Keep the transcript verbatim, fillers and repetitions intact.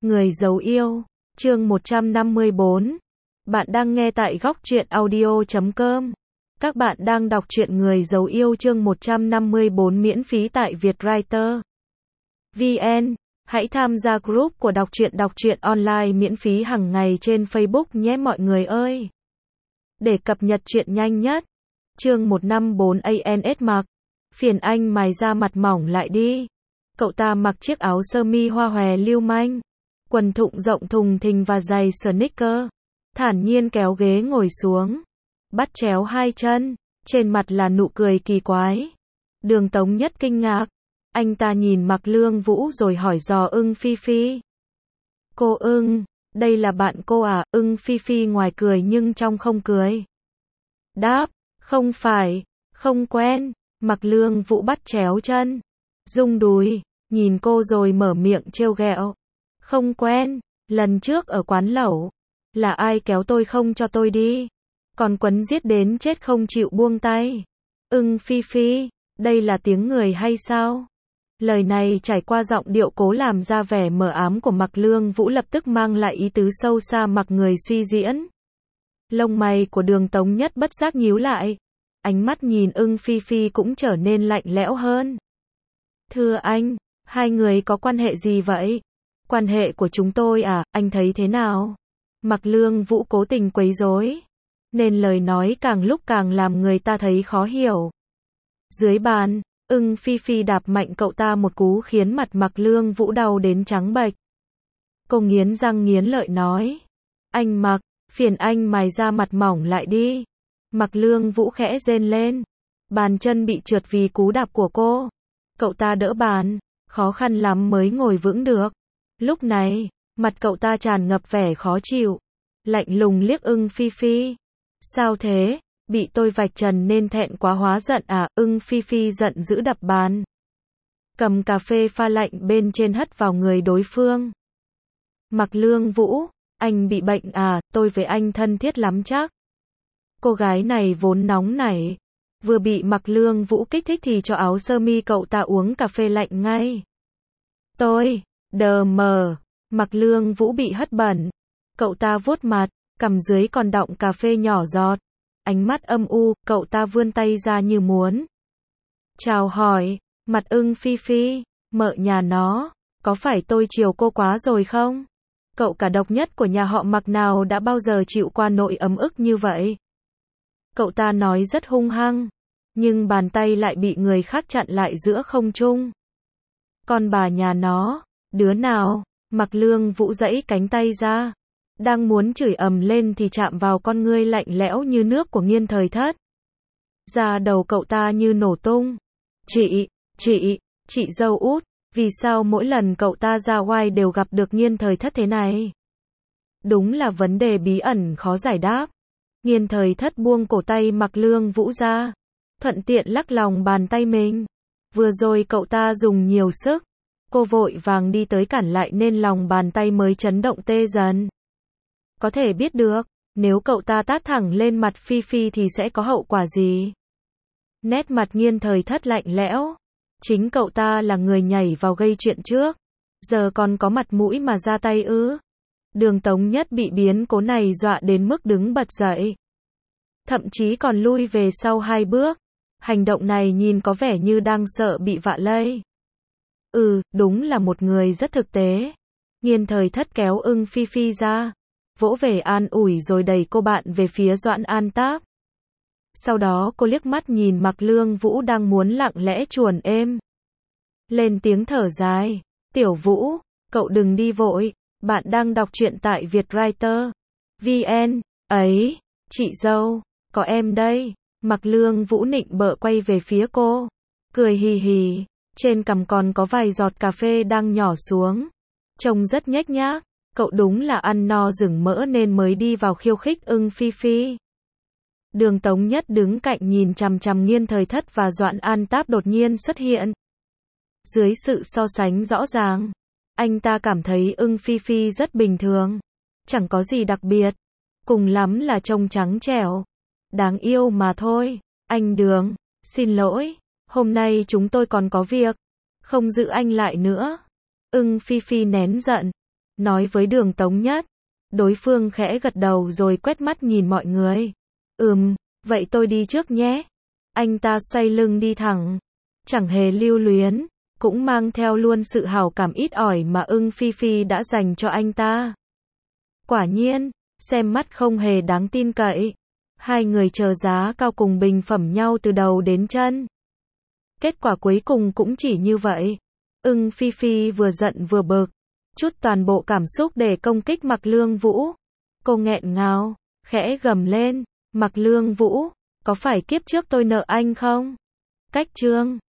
Người giấu yêu, chương một trăm năm mươi bốn. Bạn đang nghe tại góc truyện audio chấm com. Các bạn đang đọc truyện Người giấu yêu chương một trăm năm mươi bốn miễn phí tại Vietwriter. vê en. Hãy tham gia group của đọc truyện đọc truyện online miễn phí hàng ngày trên Facebook nhé mọi người ơi. Để cập nhật truyện nhanh nhất. Chương một trăm năm mươi bốn a en ét mặc. Phiền anh mài da mặt mỏng lại đi. Cậu ta mặc chiếc áo sơ mi hoa hòe lưu manh, quần thụng rộng thùng thình và giày sneaker, thản nhiên kéo ghế ngồi xuống, bắt chéo hai chân, trên mặt là nụ cười kỳ quái. Đường Tống Nhất kinh ngạc, anh ta nhìn Mạc Lương Vũ rồi hỏi dò Ưng Phi Phi. Cô Ưng, đây là bạn cô à? Ưng Phi Phi ngoài cười nhưng trong không cười. Đáp, không phải, không quen. Mạc Lương Vũ bắt chéo chân, rung đùi, nhìn cô rồi mở miệng trêu ghẹo. Không quen, lần trước ở quán lẩu, là ai kéo tôi không cho tôi đi, còn quấn giết đến chết không chịu buông tay. Ưng Phi Phi, đây là tiếng người hay sao? Lời này trải qua giọng điệu cố làm ra vẻ mờ ám của Mạc Lương Vũ lập tức mang lại ý tứ sâu xa mặc người suy diễn. Lông mày của Đường Tống Nhất bất giác nhíu lại, ánh mắt nhìn Ưng Phi Phi cũng trở nên lạnh lẽo hơn. Thưa anh, hai người có quan hệ gì vậy? Quan hệ của chúng tôi à, anh thấy thế nào? Mạc Lương Vũ cố tình quấy rối, nên lời nói càng lúc càng làm người ta thấy khó hiểu. Dưới bàn, Ưng Phi Phi đạp mạnh cậu ta một cú khiến mặt Mạc Lương Vũ đau đến trắng bệch. Cô nghiến răng nghiến lợi nói, anh Mạc, phiền anh mài da mặt mỏng lại đi. Mạc Lương Vũ khẽ rên lên, bàn chân bị trượt vì cú đạp của cô. Cậu ta đỡ bàn, khó khăn lắm mới ngồi vững được. Lúc này, mặt cậu ta tràn ngập vẻ khó chịu, lạnh lùng liếc Ưng Phi Phi. Sao thế, bị tôi vạch trần nên thẹn quá hóa giận à? Ưng Phi Phi giận dữ đập bàn, cầm cà phê pha lạnh bên trên hất vào người đối phương. Mạc Lương Vũ, anh bị bệnh à? Tôi với anh thân thiết lắm chắc. Cô gái này vốn nóng nảy, vừa bị Mạc Lương Vũ kích thích thì cho áo sơ mi cậu ta uống cà phê lạnh ngay. Tôi, đờ mờ, Mạc Lương Vũ bị hất bẩn. Cậu ta vuốt mặt, cằm dưới còn đọng cà phê nhỏ giọt. Ánh mắt âm u, cậu ta vươn tay ra như muốn chào hỏi. Mặt Ưng Phi Phi, mợ nhà nó, có phải tôi chiều cô quá rồi không? Cậu cả độc nhất của nhà họ Mạc nào đã bao giờ chịu qua nỗi ấm ức như vậy? Cậu ta nói rất hung hăng, nhưng bàn tay lại bị người khác chặn lại giữa không trung. Con bà nhà nó, đứa nào? Mạc Lương Vũ giãy cánh tay ra, đang muốn chửi ầm lên thì chạm vào con ngươi lạnh lẽo như nước của Nghiên Thời Thất. Da đầu cậu ta như nổ tung. Chị, chị, chị dâu út, vì sao mỗi lần cậu ta ra oai đều gặp được Nghiên Thời Thất thế này? Đúng là vấn đề bí ẩn khó giải đáp. Nghiên Thời Thất buông cổ tay Mạc Lương Vũ ra, thuận tiện lắc lòng bàn tay mình. Vừa rồi cậu ta dùng nhiều sức, cô vội vàng đi tới cản lại nên lòng bàn tay mới chấn động tê dần. Có thể biết được, nếu cậu ta tát thẳng lên mặt Phi Phi thì sẽ có hậu quả gì? Nét mặt Nghiên Thời Thất lạnh lẽo. Chính cậu ta là người nhảy vào gây chuyện trước, giờ còn có mặt mũi mà ra tay ư? Đường Tống Nhất bị biến cố này dọa đến mức đứng bật dậy, thậm chí còn lui về sau hai bước. Hành động này nhìn có vẻ như đang sợ bị vạ lây. Ừ, đúng là một người rất thực tế. Nghiên Thời Thất kéo Ưng Phi Phi ra, vỗ về an ủi rồi đẩy cô bạn về phía Doãn An Táp. Sau đó cô liếc mắt nhìn Mạc Lương Vũ đang muốn lặng lẽ chuồn êm, lên tiếng thở dài. Tiểu Vũ, cậu đừng đi vội, bạn đang đọc truyện tại Vietwriter. vê en. Ấy, chị dâu, có em đây. Mạc Lương Vũ nịnh bợ quay về phía cô, cười hì hì, trên cằm còn có vài giọt cà phê đang nhỏ xuống, trông rất nhếch nhác. Cậu đúng là ăn no rừng mỡ nên mới đi vào khiêu khích Ưng Phi Phi. Đường Tống Nhất đứng cạnh nhìn chằm chằm Nghiên Thời Thất và Doãn An Táp đột nhiên xuất hiện. Dưới sự so sánh rõ ràng, anh ta cảm thấy Ưng Phi Phi rất bình thường, chẳng có gì đặc biệt, cùng lắm là trông trắng trẻo, đáng yêu mà thôi. Anh Đường, xin lỗi, hôm nay chúng tôi còn có việc, không giữ anh lại nữa. Ưng Phi Phi nén giận, nói với Đường Tống Nhất. Đối phương khẽ gật đầu rồi quét mắt nhìn mọi người. Ừm, vậy tôi đi trước nhé. Anh ta xoay lưng đi thẳng, chẳng hề lưu luyến, cũng mang theo luôn sự hảo cảm ít ỏi mà Ưng Phi Phi đã dành cho anh ta. Quả nhiên, xem mắt không hề đáng tin cậy. Hai người chờ giá cao cùng bình phẩm nhau từ đầu đến chân. Kết quả cuối cùng cũng chỉ như vậy. Ưng Phi Phi vừa giận vừa bực, chút toàn bộ cảm xúc để công kích Mạc Lương Vũ. Cô nghẹn ngào, khẽ gầm lên, Mạc Lương Vũ, có phải kiếp trước tôi nợ anh không? Cách chương